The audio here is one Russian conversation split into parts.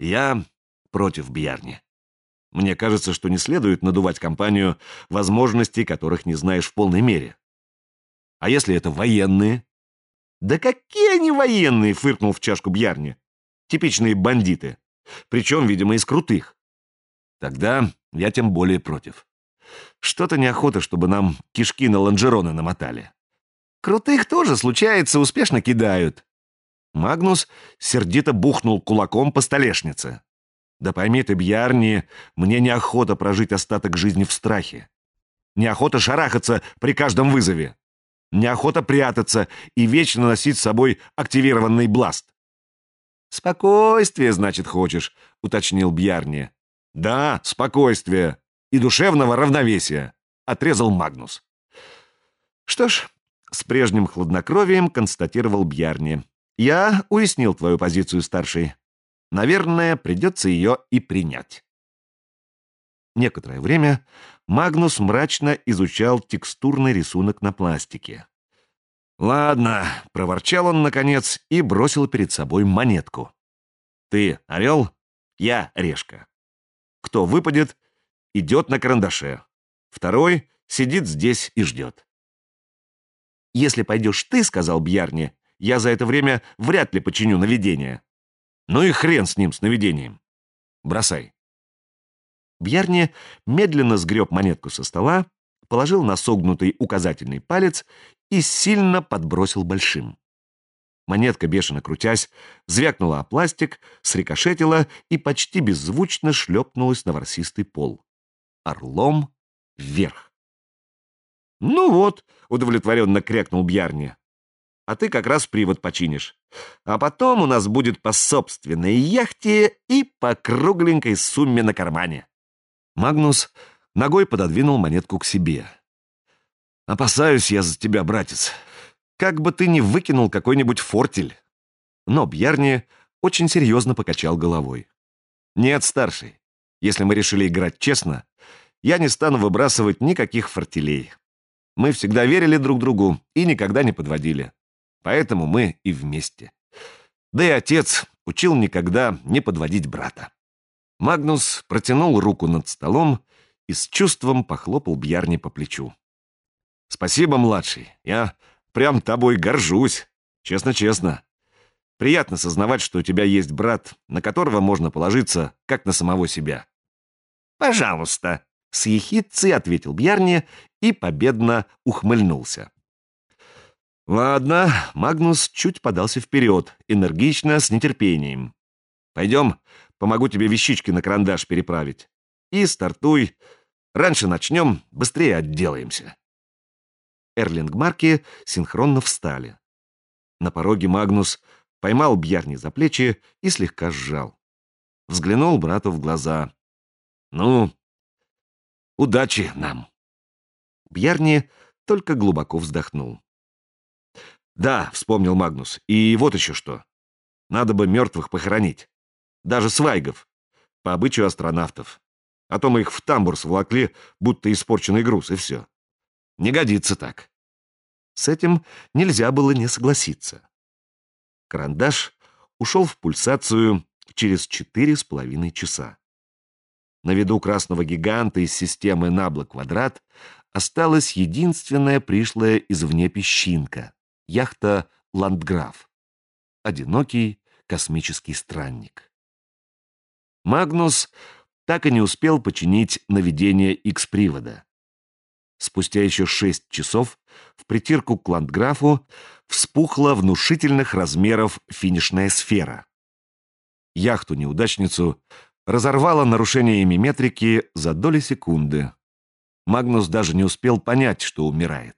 Я против, Бьярни. Мне кажется, что не следует надувать компанию, возможностей которых не знаешь в полной мере. А если это военные? Да какие они военные, фыркнул в чашку Бьярни. Типичные бандиты. Причем, видимо, из крутых. Тогда я тем более против. Что-то неохота, чтобы нам кишки на лонжероны намотали. Крутых тоже, случается, успешно кидают. Магнус сердито бухнул кулаком по столешнице. Да пойми ты, Бьярни, мне неохота прожить остаток жизни в страхе. Неохота шарахаться при каждом вызове. Неохота прятаться и вечно носить с собой активированный бласт. «Спокойствие, значит, хочешь», — уточнил Бьярни. «Да, спокойствие и душевного равновесия», — отрезал Магнус. «Что ж», — с прежним хладнокровием констатировал Бьярни, «я уяснил твою позицию, старший. Наверное, придется ее и принять». Некоторое время Магнус мрачно изучал текстурный рисунок на пластике. «Ладно», — проворчал он, наконец, и бросил перед собой монетку. «Ты орел, я решка. Кто выпадет, идет на карандаше. Второй сидит здесь и ждет». «Если пойдешь ты, — сказал Бьярни, — я за это время вряд ли починю наведение». «Ну и хрен с ним, с наведением. Бросай». Бьярни медленно сгреб монетку со стола, положил на согнутый указательный палец и сильно подбросил большим. Монетка, бешено крутясь, звякнула о пластик, срикошетила и почти беззвучно шлепнулась на ворсистый пол. Орлом вверх. «Ну вот», — удовлетворенно крякнул Бьярни, — «а ты как раз привод починишь. А потом у нас будет по собственной яхте и по кругленькой сумме на кармане». Магнус ногой пододвинул монетку к себе. «Опасаюсь я за тебя, братец. Как бы ты ни выкинул какой-нибудь фортель». Но Бьярни очень серьезно покачал головой. «Нет, старший, если мы решили играть честно, я не стану выбрасывать никаких фортелей. Мы всегда верили друг другу и никогда не подводили. Поэтому мы и вместе. Да и отец учил никогда не подводить брата». Магнус протянул руку над столом и с чувством похлопал Бьярни по плечу. «Спасибо, младший. Я прям тобой горжусь. Честно-честно. Приятно сознавать, что у тебя есть брат, на которого можно положиться, как на самого себя». «Пожалуйста», — с ехидцей ответил Бьярни и победно ухмыльнулся. «Ладно», — Магнус чуть подался вперед, энергично, с нетерпением. «Пойдем, помогу тебе вещички на карандаш переправить. И стартуй. Раньше начнем, быстрее отделаемся». Эрлингмарки синхронно встали. На пороге Магнус поймал Бьярни за плечи и слегка сжал. Взглянул брату в глаза. «Ну, удачи нам». Бьярни только глубоко вздохнул. «Да», — вспомнил Магнус, — «и вот еще что. Надо бы мертвых похоронить. Даже свайгов, по обычаю астронавтов. А то мы их в тамбур сволокли, будто испорченный груз, и все. Не годится так». С этим нельзя было не согласиться. Карандаш ушел в пульсацию через 4,5 часа. На виду красного гиганта из системы Набла-Квадрат осталась единственная пришлая извне песчинка — яхта «Ландграф». Одинокий космический странник. Магнус так и не успел починить наведение X-привода. Спустя еще 6 часов в притирку к Ландграфу вспухла внушительных размеров финишная сфера. Яхту-неудачницу разорвало нарушениями метрики за доли секунды. Магнус даже не успел понять, что умирает.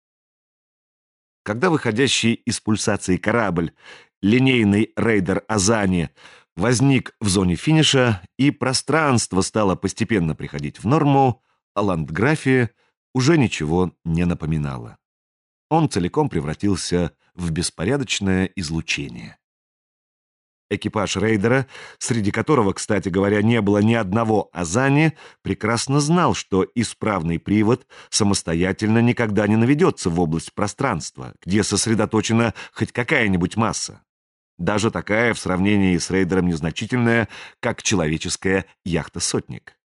Когда выходящий из пульсации корабль, линейный рейдер Азани, возник в зоне финиша и пространство стало постепенно приходить в норму, о Ландграфе уже ничего не напоминало. Он целиком превратился в беспорядочное излучение. Экипаж рейдера, среди которого, кстати говоря, не было ни одного Азани, прекрасно знал, что исправный привод самостоятельно никогда не наведется в область пространства, где сосредоточена хоть какая-нибудь масса. Даже такая в сравнении с рейдером незначительная, как человеческая яхта «Сотник».